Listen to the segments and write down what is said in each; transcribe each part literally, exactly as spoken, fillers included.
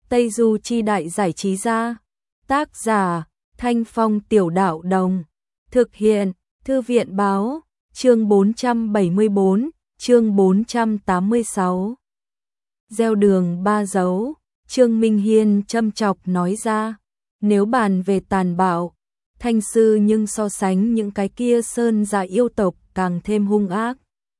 Tây Du Chi Đại Giải Trí Gia. Tác giả Thanh Phong Tiểu Đạo Đồng. Thực hiện Thư viện Báo. Chương bốn trăm bảy mươi bốn, chương bốn trăm tám mươi sáu. Gieo đường ba dấu. Trương Minh Hiên châm chọc nói ra, nếu bàn về tàn bạo, Thanh sư nhưng so sánh những cái kia sơn dạ yêu tộc càng thêm hung ác.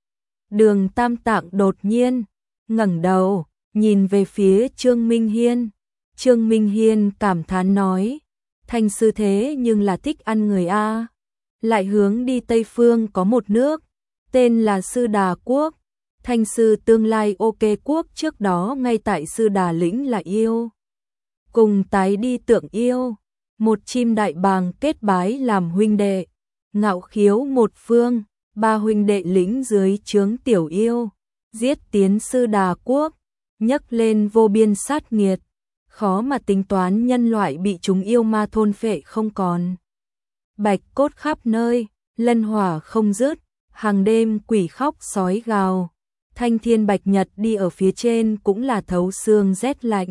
Đường Tam Tạng đột nhiên ngẩng đầu, nhìn về phía Trương Minh Hiên. Trương Minh Hiên cảm thán nói, Thanh sư thế nhưng là thích ăn người a. Lại hướng đi Tây Phương có một nước, tên là Sư Đà Quốc. Thanh sư tương lai ok quốc trước đó ngay tại Sư Đà lĩnh là yêu. Cùng tái đi tượng yêu, một chim đại bàng kết bái làm huynh đệ. Ngạo khiếu một phương, ba huynh đệ lĩnh dưới trướng tiểu yêu. Giết tiến Sư Đà Quốc, nhấc lên vô biên sát nghiệt. Khó mà tính toán nhân loại bị chúng yêu ma thôn phệ không còn. Bạch cốt khắp nơi, lân hỏa không dứt, hàng đêm quỷ khóc sói gào. Thanh thiên bạch nhật đi ở phía trên cũng là thấu xương rét lạnh.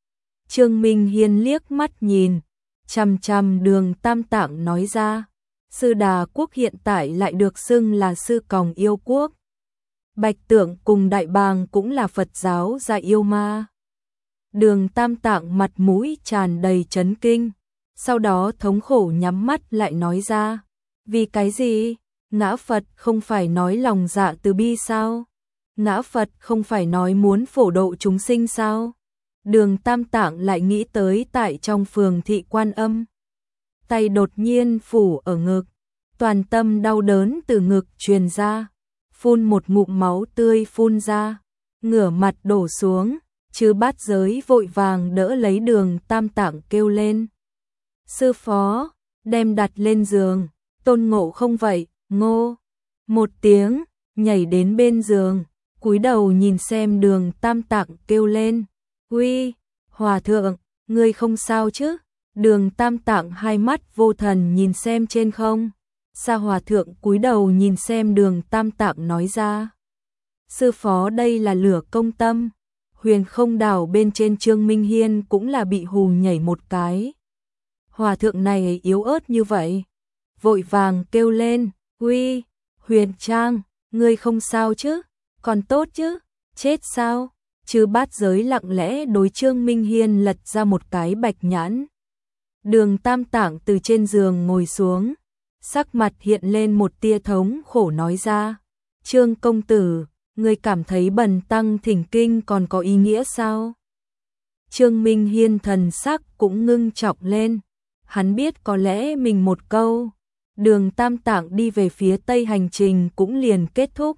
Trương Minh Hiên liếc mắt nhìn, chằm chằm Đường Tam Tạng nói ra, Sư Đà Quốc hiện tại lại được xưng là Sư Còng Yêu Quốc. Bạch Tượng cùng Đại Bàng cũng là Phật giáo gia yêu ma. Đường Tam Tạng mặt mũi tràn đầy chấn kinh, sau đó thống khổ nhắm mắt lại nói ra, vì cái gì? Ngã Phật không phải nói lòng dạ từ bi sao? Ngã Phật không phải nói muốn phổ độ chúng sinh sao? Đường Tam Tạng lại nghĩ tới tại trong phường thị Quan Âm. Tay đột nhiên phủ ở ngực, toàn tâm đau đớn từ ngực truyền ra, phun một ngụm máu tươi phun ra, ngửa mặt đổ xuống, chứ bát giới vội vàng đỡ lấy Đường Tam Tạng kêu lên. Sư phó, đem đặt lên giường, Tôn Ngộ không vậy, ngô, một tiếng, nhảy đến bên giường, cúi đầu nhìn xem Đường Tam Tạng kêu lên, uy, hòa thượng, ngươi không sao chứ? Đường Tam Tạng hai mắt vô thần nhìn xem trên không. Sa hòa thượng cúi đầu nhìn xem Đường Tam Tạng nói ra, sư phó đây là lửa công tâm. Huyền Không Đảo bên trên Trương Minh Hiên cũng là bị hù nhảy một cái. Hòa thượng này yếu ớt như vậy, vội vàng kêu lên, uy, Huyền Trang, ngươi không sao chứ? Còn tốt chứ? Chết sao? Chứ bát giới lặng lẽ đối Trương Minh Hiên lật ra một cái bạch nhãn. Đường Tam Tạng từ trên giường ngồi xuống, sắc mặt hiện lên một tia thống khổ nói ra, Trương công tử, ngươi cảm thấy bần tăng thỉnh kinh còn có ý nghĩa sao? Trương Minh Hiên thần sắc cũng ngưng trọng lên, hắn biết có lẽ mình một câu, Đường Tam Tạng đi về phía Tây hành trình cũng liền kết thúc.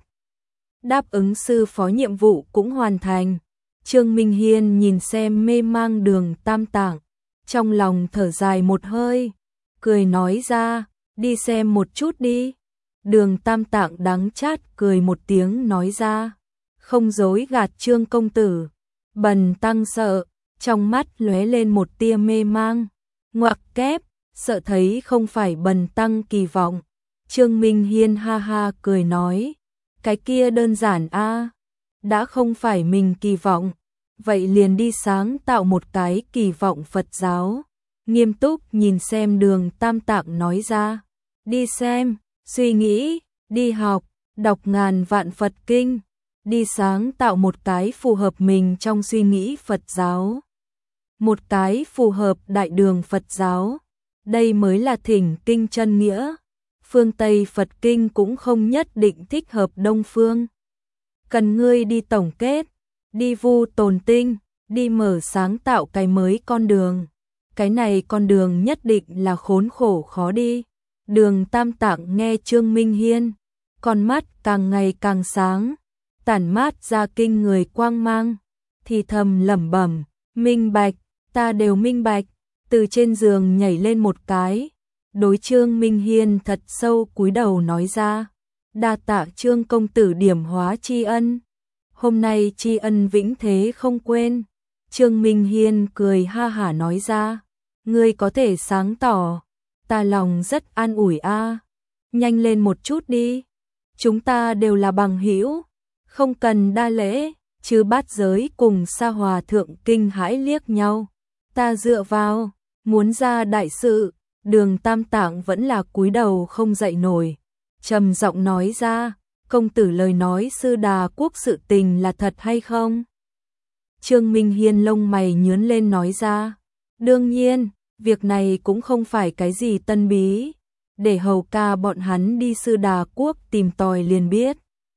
Đáp ứng sư phó nhiệm vụ cũng hoàn thành. Trương Minh Hiên nhìn xem mê mang Đường Tam Tạng, trong lòng thở dài một hơi, cười nói ra, đi xem một chút đi. Đường Tam Tạng đắng chát cười một tiếng nói ra, không dối gạt Trương công tử, bần tăng sợ, trong mắt lóe lên một tia mê mang, ngoặc kép, sợ thấy không phải bần tăng kỳ vọng. Trương Minh Hiên ha ha cười nói, cái kia đơn giản a, đã không phải mình kỳ vọng, vậy liền đi sáng tạo một cái kỳ vọng Phật giáo. Nghiêm túc nhìn xem Đường Tam Tạng nói ra, đi xem, suy nghĩ, đi học, đọc ngàn vạn Phật kinh, đi sáng tạo một cái phù hợp mình trong suy nghĩ Phật giáo. Một cái phù hợp đại đường Phật giáo, đây mới là thỉnh kinh chân nghĩa. Phương Tây Phật kinh cũng không nhất định thích hợp Đông phương. Cần ngươi đi tổng kết, đi vu tồn tinh, đi mở sáng tạo cái mới con đường. Cái này con đường nhất định là khốn khổ khó đi. Đường Tam Tạng nghe Trương Minh Hiên, con mắt càng ngày càng sáng, tản mát ra kinh người quang mang, thì thầm lẩm bẩm, minh bạch, ta đều minh bạch, từ trên giường nhảy lên một cái, đối Trương Minh Hiên thật sâu cúi đầu nói ra, đa tạ Trương công tử điểm hóa tri ân, hôm nay tri ân vĩnh thế không quên. Trương Minh Hiên cười ha hả nói ra, ngươi có thể sáng tỏ, ta lòng rất an ủi a. Nhanh lên một chút đi, chúng ta đều là bằng hữu, không cần đa lễ. Chư Bát Giới cùng Sa Hòa Thượng kinh hãi liếc nhau. Ta dựa vào, muốn ra đại sự, Đường Tam Tạng vẫn là cúi đầu không dậy nổi. Trầm giọng nói ra, công tử lời nói Sư Đà Quốc sự tình là thật hay không? Trương Minh Hiên lông mày nhướng lên nói ra, đương nhiên, việc này cũng không phải cái gì tân bí, để hầu ca bọn hắn đi Sư Đà Quốc tìm tòi liền biết.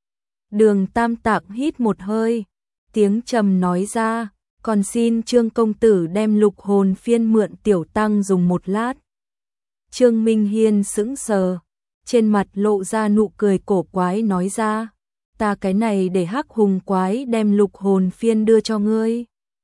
Đường Tam Tạng hít một hơi, tiếng trầm nói ra, còn xin Trương công tử đem Lục Hồn Phiên mượn tiểu tăng dùng một lát. Trương Minh Hiên sững sờ, trên mặt lộ ra nụ cười cổ quái nói ra, ta cái này để Hắc Hùng quái đem Lục Hồn Phiên đưa cho ngươi.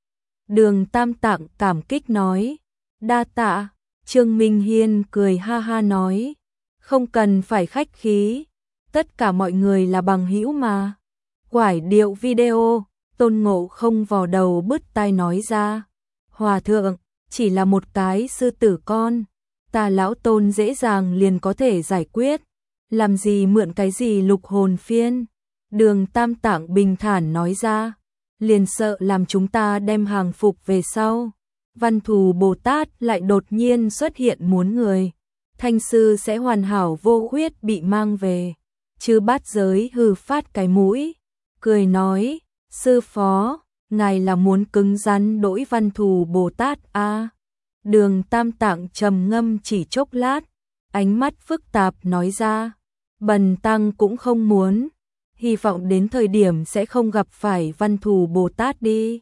Đường Tam Tạng cảm kích nói, đa tạ. Trương Minh Hiên cười ha ha nói, không cần phải khách khí, tất cả mọi người là bằng hữu mà. Quải điệu video, Tôn Ngộ Không vò đầu bứt tai nói ra, Hòa thượng, chỉ là một cái sư tử con, ta lão Tôn dễ dàng liền có thể giải quyết, làm gì mượn cái gì Lục Hồn Phiên. Đường Tam Tạng bình thản nói ra, liền sợ làm chúng ta đem hàng phục về sau. Văn Thù Bồ Tát lại đột nhiên xuất hiện muốn người, Thanh sư sẽ hoàn hảo vô khuyết bị mang về. Chư Bát Giới hừ phát cái mũi, cười nói, sư phó, ngài là muốn cứng rắn đỗi Văn Thù Bồ Tát a? À? Đường Tam Tạng trầm ngâm chỉ chốc lát, ánh mắt phức tạp nói ra, bần tăng cũng không muốn, hy vọng đến thời điểm sẽ không gặp phải Văn Thù Bồ Tát đi.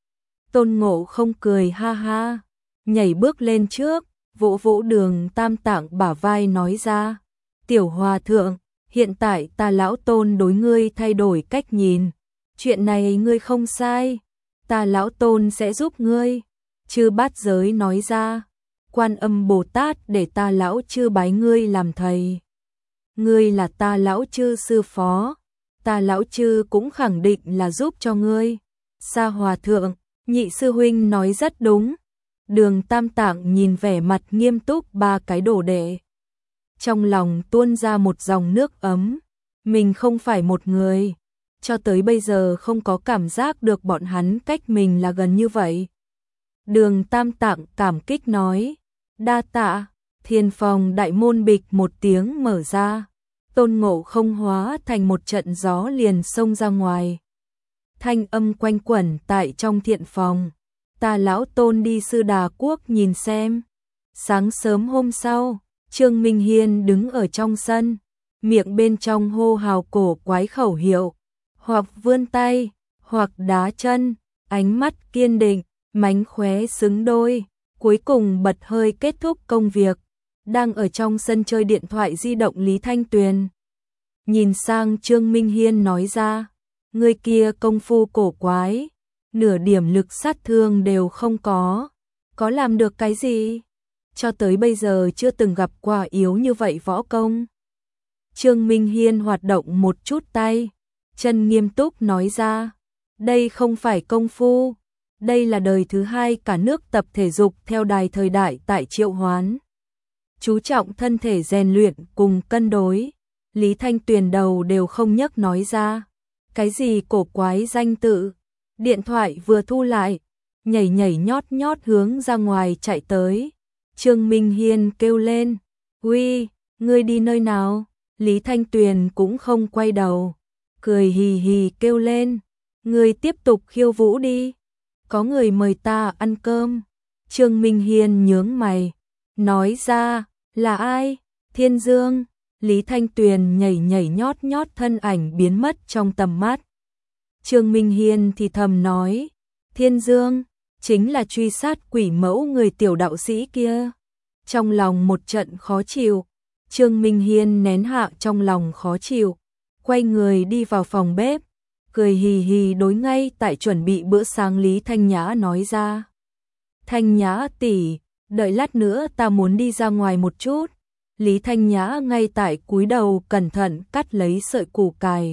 Tôn Ngộ Không cười ha ha, nhảy bước lên trước, vỗ vỗ Đường Tam Tạng bả vai nói ra, tiểu hòa thượng, hiện tại ta lão Tôn đối ngươi thay đổi cách nhìn, chuyện này ngươi không sai, ta lão Tôn sẽ giúp ngươi. Chư Bát Giới nói ra, Quan Âm Bồ Tát để ta lão chư bái ngươi làm thầy, ngươi là ta lão chư sư phó, ta lão chư cũng khẳng định là giúp cho ngươi. Sa Hòa Thượng, nhị sư huynh nói rất đúng. Đường Tam Tạng nhìn vẻ mặt nghiêm túc ba cái đồ đệ, trong lòng tuôn ra một dòng nước ấm, mình không phải một người, cho tới bây giờ không có cảm giác được bọn hắn cách mình là gần như vậy. Đường Tam Tạng cảm kích nói, đa tạ. Thiên phòng đại môn bịch một tiếng mở ra, Tôn Ngộ Không hóa thành một trận gió liền xông ra ngoài. Thanh âm quanh quẩn tại trong thiện phòng, ta lão Tôn đi Sư Đà Quốc nhìn xem. Sáng sớm hôm sau, Trương Minh Hiên đứng ở trong sân, miệng bên trong hô hào cổ quái khẩu hiệu, hoặc vươn tay, hoặc đá chân, ánh mắt kiên định, mánh khóe xứng đôi, cuối cùng bật hơi kết thúc công việc. Đang ở trong sân chơi điện thoại di động Lý Thanh Tuyền nhìn sang Trương Minh Hiên nói ra, người kia công phu cổ quái, nửa điểm lực sát thương đều không có, có làm được cái gì? Cho tới bây giờ chưa từng gặp qua yếu như vậy võ công. Trương Minh Hiên hoạt động một chút tay, chân nghiêm túc nói ra, đây không phải công phu, đây là đời thứ hai cả nước tập thể dục theo đài thời đại tại Triệu Hoán, chú trọng thân thể rèn luyện cùng cân đối. Lý Thanh Tuyền đầu đều không nhấc nói ra, cái gì cổ quái danh tự. Điện thoại vừa thu lại, nhảy nhảy nhót nhót hướng ra ngoài chạy tới. Trương Minh Hiên kêu lên, uy, ngươi đi nơi nào? Lý Thanh Tuyền cũng không quay đầu, cười hì hì kêu lên, ngươi tiếp tục khiêu vũ đi, có người mời ta ăn cơm. Trương Minh Hiên nhướng mày, nói ra, là ai? Thiên Dương. Lý Thanh Tuyền nhảy nhảy nhót nhót thân ảnh biến mất trong tầm mắt. Trương Minh Hiên thì thầm nói, Thiên Dương, chính là truy sát quỷ mẫu người tiểu đạo sĩ kia. Trong lòng một trận khó chịu, Trương Minh Hiên nén hạ trong lòng khó chịu, quay người đi vào phòng bếp, cười hì hì đối ngay tại chuẩn bị bữa sáng Lý Thanh Nhã nói ra. Thanh Nhã tỷ, đợi lát nữa ta muốn đi ra ngoài một chút. Lý Thanh Nhã ngay tại cúi đầu cẩn thận cắt lấy sợi củ cải.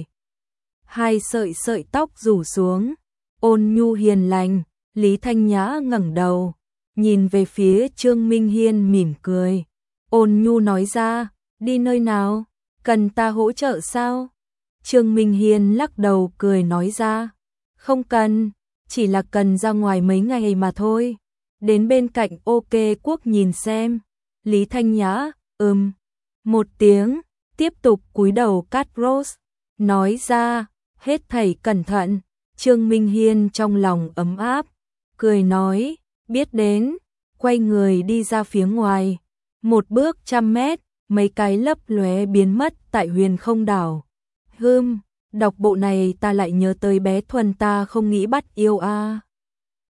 Hai sợi sợi tóc rủ xuống, ôn nhu hiền lành. Lý Thanh Nhã ngẩng đầu, nhìn về phía Trương Minh Hiên mỉm cười. Ôn nhu nói ra, đi nơi nào? Cần ta hỗ trợ sao? Trương Minh Hiên lắc đầu cười nói ra, Không cần, chỉ là cần ra ngoài mấy ngày mà thôi. Đến bên cạnh OK Quốc nhìn xem. Lý Thanh Nhã, ừm, một tiếng, tiếp tục cúi đầu cắt rose, nói ra, hết thảy cẩn thận. Trương Minh Hiên trong lòng ấm áp, cười nói, biết đến, quay người đi ra phía ngoài. Một bước trăm mét, mấy cái lấp lóe biến mất tại huyền không đảo. Hưm, đọc bộ này ta lại nhớ tới bé Thuần ta không nghĩ bắt yêu a.